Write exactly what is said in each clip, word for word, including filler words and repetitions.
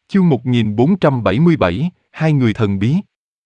Chương một nghìn bốn trăm bảy mươi bảy, hai người thần bí.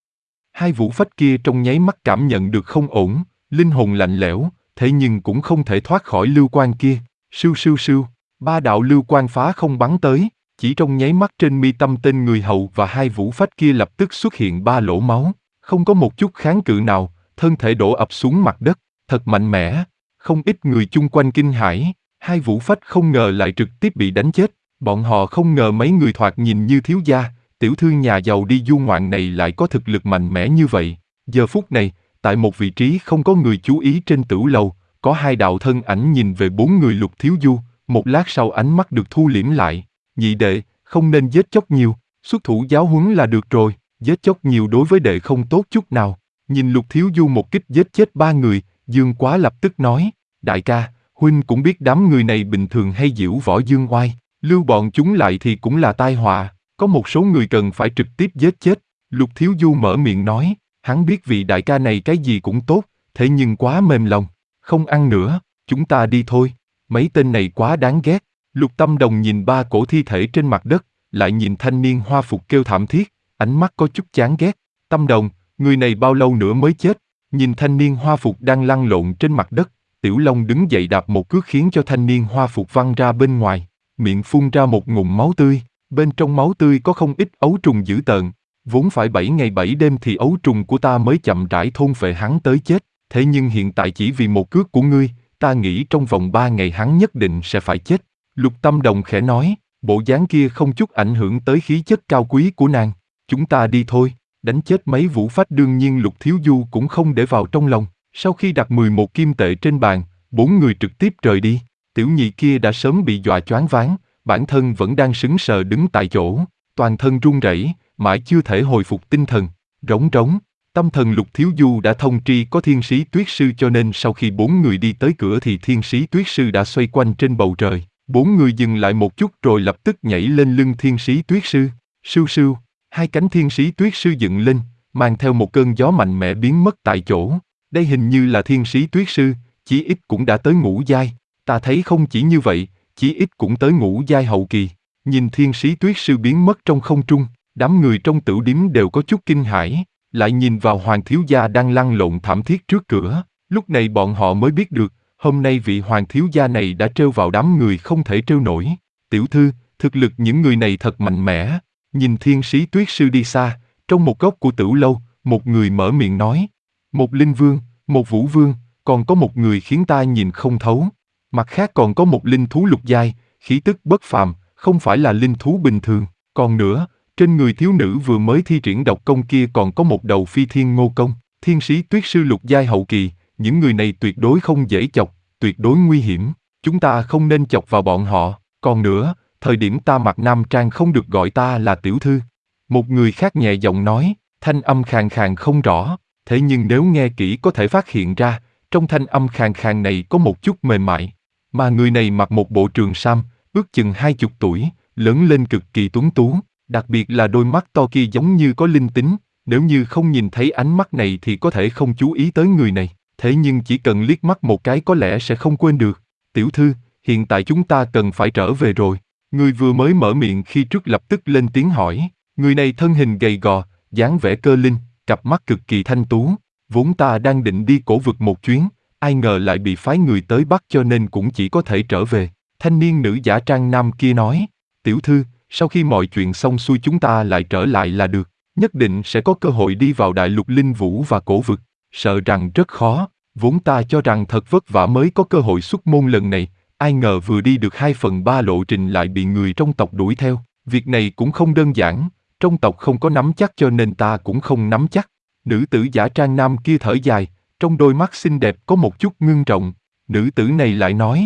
Hai vũ phách kia trong nháy mắt cảm nhận được không ổn, linh hồn lạnh lẽo, thế nhưng cũng không thể thoát khỏi lưu quang kia. Sưu sưu sưu, ba đạo lưu quang phá không bắn tới, chỉ trong nháy mắt trên mi tâm tên người hầu và hai vũ phách kia lập tức xuất hiện ba lỗ máu, không có một chút kháng cự nào, thân thể đổ ập xuống mặt đất, thật mạnh mẽ. Không ít người chung quanh kinh hãi, hai vũ phách không ngờ lại trực tiếp bị đánh chết. Bọn họ không ngờ mấy người thoạt nhìn như thiếu gia, tiểu thư nhà giàu đi du ngoạn này lại có thực lực mạnh mẽ như vậy. Giờ phút này, tại một vị trí không có người chú ý trên tửu lầu, có hai đạo thân ảnh nhìn về bốn người Lục Thiếu Du, một lát sau ánh mắt được thu liễm lại. Nhị đệ, không nên giết chóc nhiều, xuất thủ giáo huấn là được rồi, giết chóc nhiều đối với đệ không tốt chút nào. Nhìn Lục Thiếu Du một kích giết chết ba người, Dương Quá lập tức nói, đại ca, huynh cũng biết đám người này bình thường hay giễu võ dương oai. Lưu bọn chúng lại thì cũng là tai họa, có một số người cần phải trực tiếp giết chết. Lục Thiếu Du mở miệng nói, hắn biết vị đại ca này cái gì cũng tốt, thế nhưng quá mềm lòng, không ăn nữa, chúng ta đi thôi, mấy tên này quá đáng ghét. Lục Tâm Đồng nhìn ba cổ thi thể trên mặt đất, lại nhìn thanh niên hoa phục kêu thảm thiết, ánh mắt có chút chán ghét. Tâm Đồng, người này bao lâu nữa mới chết? Nhìn thanh niên hoa phục đang lăn lộn trên mặt đất, Tiểu Long đứng dậy đạp một cước khiến cho thanh niên hoa phục văng ra bên ngoài. Miệng phun ra một ngụm máu tươi, bên trong máu tươi có không ít ấu trùng dữ tợn, vốn phải bảy ngày bảy đêm thì ấu trùng của ta mới chậm rãi thôn phệ hắn tới chết, thế nhưng hiện tại chỉ vì một cước của ngươi, ta nghĩ trong vòng ba ngày hắn nhất định sẽ phải chết. Lục Tâm Đồng khẽ nói, bộ dáng kia không chút ảnh hưởng tới khí chất cao quý của nàng. Chúng ta đi thôi, đánh chết mấy vũ phách đương nhiên Lục Thiếu Du cũng không để vào trong lòng. Sau khi đặt mười một kim tệ trên bàn, bốn người trực tiếp rời đi. Tiểu nhị kia đã sớm bị dọa choáng váng, bản thân vẫn đang sững sờ đứng tại chỗ, toàn thân run rẩy, mãi chưa thể hồi phục tinh thần. Rống rống, tâm thần Lục Thiếu Du đã thông tri có thiên sĩ tuyết sư cho nên sau khi bốn người đi tới cửa thì thiên sĩ tuyết sư đã xoay quanh trên bầu trời. Bốn người dừng lại một chút rồi lập tức nhảy lên lưng thiên sĩ tuyết sư. Sưu sưu, hai cánh thiên sĩ tuyết sư dựng lên, mang theo một cơn gió mạnh mẽ biến mất tại chỗ. Đây hình như là thiên sĩ tuyết sư, chí ít cũng đã tới ngũ giai. Ta thấy không chỉ như vậy, chí ít cũng tới ngũ giai hậu kỳ. Nhìn thiên sĩ tuyết sư biến mất trong không trung, đám người trong tửu điếm đều có chút kinh hãi, lại nhìn vào hoàng thiếu gia đang lăn lộn thảm thiết trước cửa. Lúc này bọn họ mới biết được, hôm nay vị hoàng thiếu gia này đã trêu vào đám người không thể trêu nổi. Tiểu thư, thực lực những người này thật mạnh mẽ. Nhìn thiên sĩ tuyết sư đi xa, trong một góc của tửu lâu, một người mở miệng nói. Một linh vương, một vũ vương, còn có một người khiến ta nhìn không thấu. Mặt khác còn có một linh thú lục giai, khí tức bất phàm, không phải là linh thú bình thường. Còn nữa, trên người thiếu nữ vừa mới thi triển độc công kia còn có một đầu phi thiên ngô công, thiên sĩ tuyết sư lục giai hậu kỳ, những người này tuyệt đối không dễ chọc, tuyệt đối nguy hiểm, chúng ta không nên chọc vào bọn họ. Còn nữa, thời điểm ta mặc nam trang không được gọi ta là tiểu thư. Một người khác nhẹ giọng nói, thanh âm khàn khàn không rõ, thế nhưng nếu nghe kỹ có thể phát hiện ra, trong thanh âm khàn khàn này có một chút mềm mại. Mà người này mặc một bộ trường sam, ước chừng hai chục tuổi, lớn lên cực kỳ tuấn tú, đặc biệt là đôi mắt to kia giống như có linh tính, nếu như không nhìn thấy ánh mắt này thì có thể không chú ý tới người này, thế nhưng chỉ cần liếc mắt một cái có lẽ sẽ không quên được. Tiểu thư, hiện tại chúng ta cần phải trở về rồi. Người vừa mới mở miệng khi trước lập tức lên tiếng hỏi, người này thân hình gầy gò, dáng vẻ cơ linh, cặp mắt cực kỳ thanh tú, vốn ta đang định đi cổ vực một chuyến, ai ngờ lại bị phái người tới bắt cho nên cũng chỉ có thể trở về. Thanh niên nữ giả trang nam kia nói, tiểu thư, sau khi mọi chuyện xong xuôi chúng ta lại trở lại là được, nhất định sẽ có cơ hội đi vào đại lục linh vũ và cổ vực, sợ rằng rất khó, vốn ta cho rằng thật vất vả mới có cơ hội xuất môn lần này, ai ngờ vừa đi được hai phần ba lộ trình lại bị người trong tộc đuổi theo, việc này cũng không đơn giản, trong tộc không có nắm chắc cho nên ta cũng không nắm chắc. Nữ tử giả trang nam kia thở dài, trong đôi mắt xinh đẹp có một chút ngưng trọng, nữ tử này lại nói.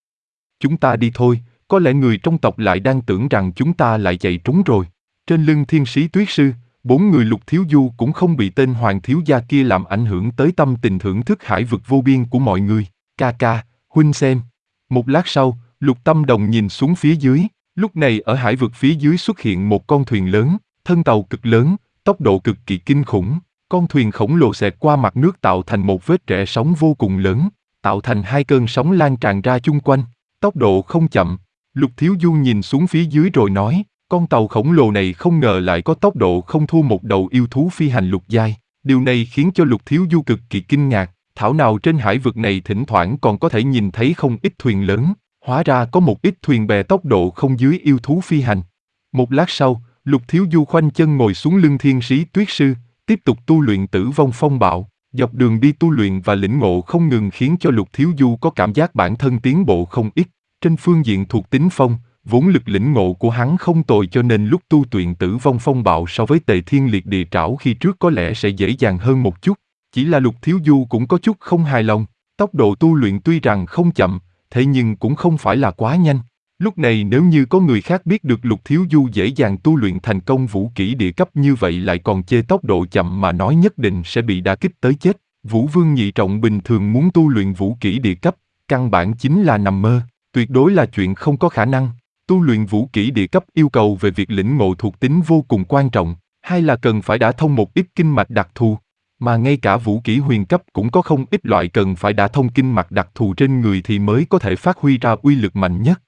Chúng ta đi thôi, có lẽ người trong tộc lại đang tưởng rằng chúng ta lại chạy trốn rồi. Trên lưng thiên sĩ tuyết sư, bốn người Lục Thiếu Du cũng không bị tên hoàng thiếu gia kia làm ảnh hưởng tới tâm tình thưởng thức hải vực vô biên của mọi người. Ca ca, huynh xem. Một lát sau, Lục Tâm Đồng nhìn xuống phía dưới, lúc này ở hải vực phía dưới xuất hiện một con thuyền lớn, thân tàu cực lớn, tốc độ cực kỳ kinh khủng. Con thuyền khổng lồ xẹt qua mặt nước tạo thành một vết rẽ sóng vô cùng lớn, tạo thành hai cơn sóng lan tràn ra chung quanh, tốc độ không chậm. Lục Thiếu Du nhìn xuống phía dưới rồi nói, Con tàu khổng lồ này không ngờ lại có tốc độ không thua một đầu yêu thú phi hành lục giai. Điều này khiến cho Lục Thiếu Du cực kỳ kinh ngạc, thảo nào trên hải vực này thỉnh thoảng còn có thể nhìn thấy không ít thuyền lớn, hóa ra có một ít thuyền bè tốc độ không dưới yêu thú phi hành. Một lát sau, Lục Thiếu Du khoanh chân ngồi xuống lưng Thiên Sĩ Tuyết Sư, tiếp tục tu luyện Tử Vong Phong Bạo. Dọc đường đi tu luyện và lĩnh ngộ không ngừng khiến cho Lục Thiếu Du có cảm giác bản thân tiến bộ không ít. Trên phương diện thuộc tính phong, vốn lực lĩnh ngộ của hắn không tồi cho nên lúc tu luyện Tử Vong Phong Bạo so với Tề Thiên Liệt Địa Trảo khi trước có lẽ sẽ dễ dàng hơn một chút. Chỉ là Lục Thiếu Du cũng có chút không hài lòng, tốc độ tu luyện tuy rằng không chậm, thế nhưng cũng không phải là quá nhanh. Lúc này nếu như có người khác biết được Lục Thiếu Du dễ dàng tu luyện thành công vũ kỹ địa cấp như vậy lại còn chê tốc độ chậm mà nói nhất định sẽ bị đả kích tới chết. Vũ Vương nhị trọng bình thường muốn tu luyện vũ kỹ địa cấp, căn bản chính là nằm mơ, tuyệt đối là chuyện không có khả năng. Tu luyện vũ kỹ địa cấp yêu cầu về việc lĩnh ngộ thuộc tính vô cùng quan trọng, hay là cần phải đả thông một ít kinh mạch đặc thù. Mà ngay cả vũ kỹ huyền cấp cũng có không ít loại cần phải đả thông kinh mạch đặc thù trên người thì mới có thể phát huy ra uy lực mạnh nhất.